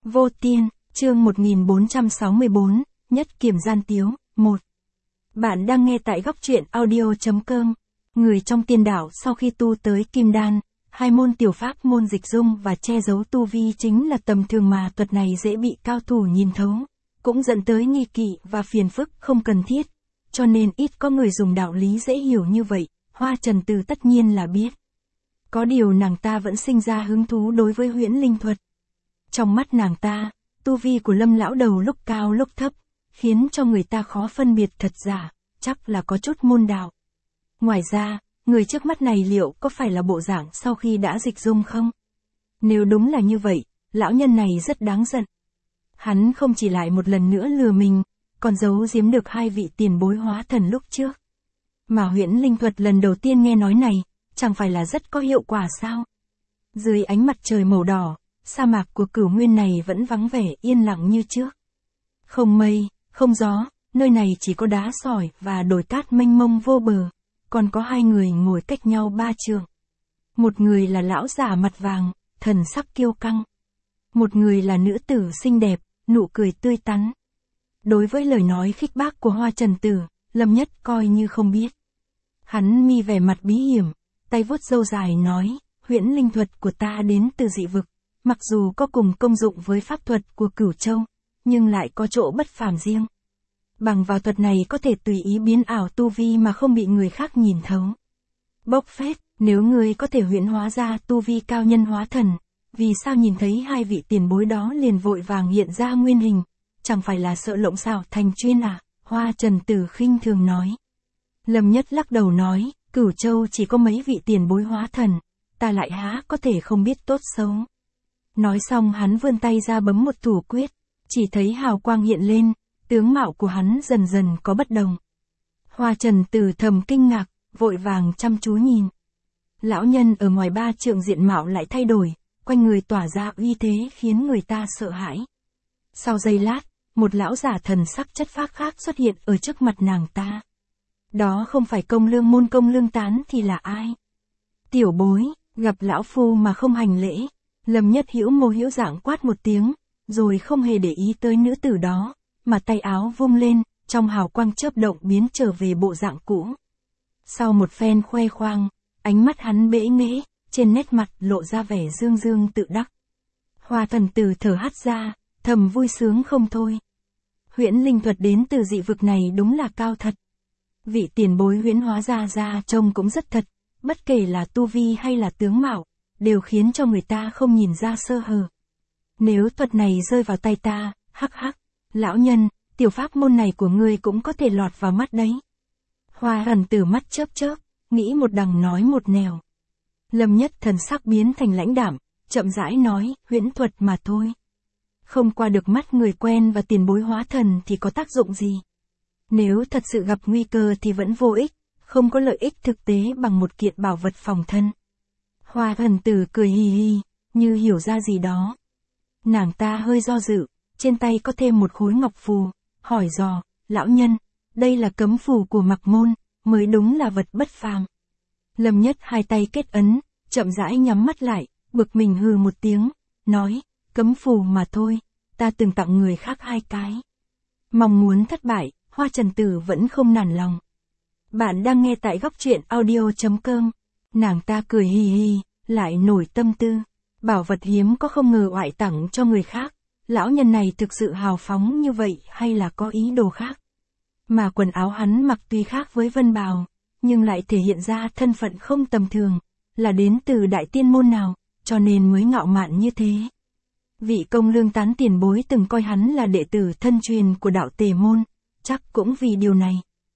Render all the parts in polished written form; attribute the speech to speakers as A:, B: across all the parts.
A: Vô Tiên, chương 1464, Nhất Kiểm Gian Tiếu, 1. Bạn đang nghe tại góc truyện audio.com. Người trong tiên đảo sau khi tu tới Kim Đan, hai môn tiểu pháp môn dịch dung và che giấu tu vi chính là tầm thường mà thuật này dễ bị cao thủ nhìn thấu, cũng dẫn tới nghi kỵ và phiền phức không cần thiết, cho nên ít có người dùng đạo lý dễ hiểu như vậy. Hoa Trần Từ tất nhiên là biết. Có điều nàng ta vẫn sinh ra hứng thú đối với huyễn linh thuật. Trong mắt nàng ta, tu vi của Lâm lão đầu lúc cao lúc thấp, khiến cho người ta khó phân biệt thật giả, chắc là có chút môn đạo. Ngoài ra, người trước mắt này liệu có phải là bộ dạng sau khi đã dịch dung không? Nếu đúng là như vậy, lão nhân này rất đáng giận. Hắn không chỉ lại một lần nữa lừa mình, còn giấu giếm được hai vị tiền bối hóa thần lúc trước. Mà huyễn linh thuật lần đầu tiên nghe nói này, chẳng phải là rất có hiệu quả sao? Dưới ánh mặt trời màu đỏ, sa mạc của Cửu Nguyên này vẫn vắng vẻ yên lặng như trước. Không mây, không gió, nơi này chỉ có đá sỏi và đồi cát mênh mông vô bờ, còn có hai người ngồi cách nhau 3 trượng. Một người là lão giả mặt vàng, thần sắc kiêu căng. Một người là nữ tử xinh đẹp, nụ cười tươi tắn. Đối với lời nói khích bác của Hoa Trần Tử, Lâm Nhất coi như không biết. Hắn mi vẻ mặt bí hiểm, tay vuốt râu dài nói, huyễn linh thuật của ta đến từ dị vực, mặc dù có cùng công dụng với pháp thuật của Cửu Châu, nhưng lại có chỗ bất phàm riêng. Bằng vào thuật này có thể tùy ý biến ảo tu vi mà không bị người khác nhìn thấu. Bốc phét, nếu ngươi có thể huyễn hóa ra tu vi cao nhân hóa thần, vì sao nhìn thấy hai vị tiền bối đó liền vội vàng hiện ra nguyên hình, chẳng phải là sợ lộng xảo thành chuyên à? Hoa Trần Tử khinh thường nói. Lâm Nhất lắc đầu nói, Cửu Châu chỉ có mấy vị tiền bối hóa thần, ta lại há có thể không biết tốt xấu. Nói xong hắn vươn tay ra bấm một thủ quyết, chỉ thấy hào quang hiện lên, tướng mạo của hắn dần dần có bất đồng. Hoa Trần Tử thầm kinh ngạc, vội vàng chăm chú nhìn. Lão nhân ở ngoài 3 trượng diện mạo lại thay đổi, quanh người tỏa ra uy thế khiến người ta sợ hãi. Sau giây lát, một lão giả thần sắc chất phác khác xuất hiện ở trước mặt nàng ta. Đó không phải Công Lương Môn Công Lương Tán thì là ai? Tiểu bối, gặp lão phu mà không hành lễ. Lâm Nhất hữu mô hữu dạng quát một tiếng, rồi không hề để ý tới nữ tử đó, mà tay áo vung lên, trong hào quang chớp động biến trở về bộ dạng cũ. Sau một phen khoe khoang, ánh mắt hắn bẽ nghễ, trên nét mặt lộ ra vẻ dương dương tự đắc. Hoa Thần Tử thở hắt ra, thầm vui sướng không thôi. Huyễn linh thuật đến từ dị vực này đúng là cao thật. Vị tiền bối huyễn hóa ra trông cũng rất thật, bất kể là tu vi hay là tướng mạo, đều khiến cho người ta không nhìn ra sơ hở. Nếu thuật này rơi vào tay ta, hắc hắc, lão nhân, tiểu pháp môn này của ngươi cũng có thể lọt vào mắt đấy. Hoa Thần Tử mắt chớp chớp, nghĩ một đằng nói một nẻo. Lâm Nhất thần sắc biến thành lãnh đạm, chậm rãi nói, huyễn thuật mà thôi. Không qua được mắt người quen và tiền bối hóa thần thì có tác dụng gì? Nếu thật sự gặp nguy cơ thì vẫn vô ích, không có lợi ích thực tế bằng một kiện bảo vật phòng thân. Hoa Thần Tử cười hì hì, như hiểu ra gì đó. Nàng ta hơi do dự, trên tay có thêm một khối ngọc phù, hỏi dò, lão nhân, đây là cấm phù của Mặc Môn, mới đúng là vật bất phàm. Lâm Nhất hai tay kết ấn, chậm rãi nhắm mắt lại, bực mình hừ một tiếng, nói, cấm phù mà thôi, ta từng tặng người khác 2 cái. Mong muốn thất bại, Hoa Trần Tử vẫn không nản lòng. Bạn đang nghe tại góc truyện audio.com. Nàng ta cười hì hì, lại nổi tâm tư. Bảo vật hiếm có không ngờ oại tặng cho người khác. Lão nhân này thực sự hào phóng như vậy hay là có ý đồ khác? Mà quần áo hắn mặc tuy khác với vân bào, nhưng lại thể hiện ra thân phận không tầm thường, là đến từ đại tiên môn nào, cho nên mới ngạo mạn như thế. Vị Công Lương Tán tiền bối từng coi hắn là đệ tử thân truyền của đạo Tề môn, chắc cũng vì điều này.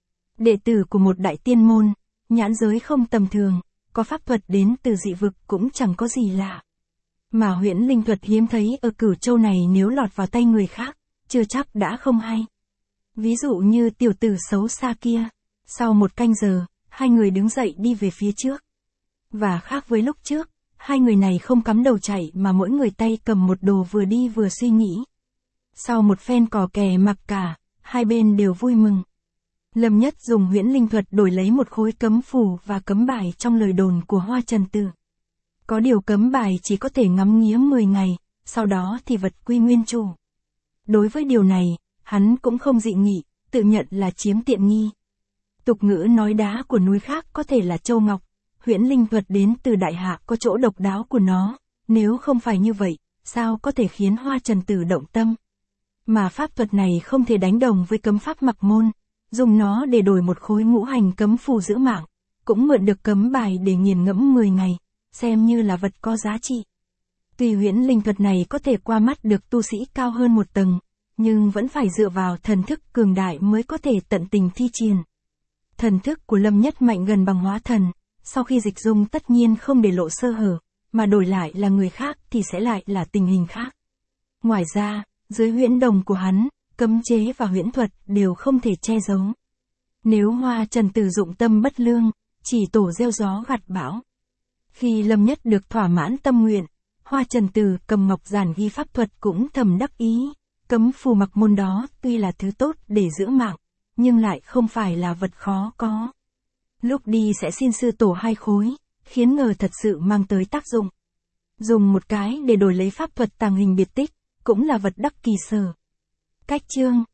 A: Đệ tử của một đại tiên môn, nhãn giới không tầm thường, có pháp thuật đến từ dị vực cũng chẳng có gì lạ. Mà huyễn linh thuật hiếm thấy ở Cửu Châu này nếu lọt vào tay người khác, chưa chắc đã không hay. Ví dụ như tiểu tử xấu xa kia, sau 1 canh giờ, hai người đứng dậy đi về phía trước. Và khác với lúc trước, hai người này không cắm đầu chạy mà mỗi người tay cầm một đồ vừa đi vừa suy nghĩ. Sau một phen cò kè mặc cả, hai bên đều vui mừng. Lâm Nhất dùng huyễn linh thuật đổi lấy một khối cấm phù và cấm bài trong lời đồn của Hoa Trần Tử. Có điều cấm bài chỉ có thể ngắm nghía 10 ngày, sau đó thì vật quy nguyên chủ. Đối với điều này, hắn cũng không dị nghị, tự nhận là chiếm tiện nghi. Tục ngữ nói đá của núi khác có thể là châu ngọc, huyễn linh thuật đến từ đại hạ có chỗ độc đáo của nó, nếu không phải như vậy, sao có thể khiến Hoa Trần Tử động tâm. Mà pháp thuật này không thể đánh đồng với cấm pháp mặc môn, dùng nó để đổi một khối ngũ hành cấm phù giữ mạng, cũng mượn được cấm bài để nghiền ngẫm 10 ngày, xem như là vật có giá trị. Tuy huyễn linh thuật này có thể qua mắt được tu sĩ cao hơn một tầng, nhưng vẫn phải dựa vào thần thức cường đại mới có thể tận tình thi triển. Thần thức của Lâm Nhất mạnh gần bằng hóa thần, sau khi dịch dung tất nhiên không để lộ sơ hở, mà đổi lại là người khác thì sẽ lại là tình hình khác. Ngoài ra, dưới huyễn đồng của hắn, cấm chế và huyễn thuật đều không thể che giấu. Nếu Hoa Trần Tử dụng tâm bất lương, chỉ tổ gieo gió gặt bão. Khi Lâm Nhất được thỏa mãn tâm nguyện, Hoa Trần Tử cầm ngọc giản ghi pháp thuật cũng thầm đắc ý. Cấm phù mặc môn đó tuy là thứ tốt để giữ mạng, nhưng lại không phải là vật khó có. Lúc đi sẽ xin sư tổ 2 khối, khiến ngờ thật sự mang tới tác dụng. Dùng một cái để đổi lấy pháp thuật tàng hình biệt tích, cũng là vật đắc kỳ sở. Cách chương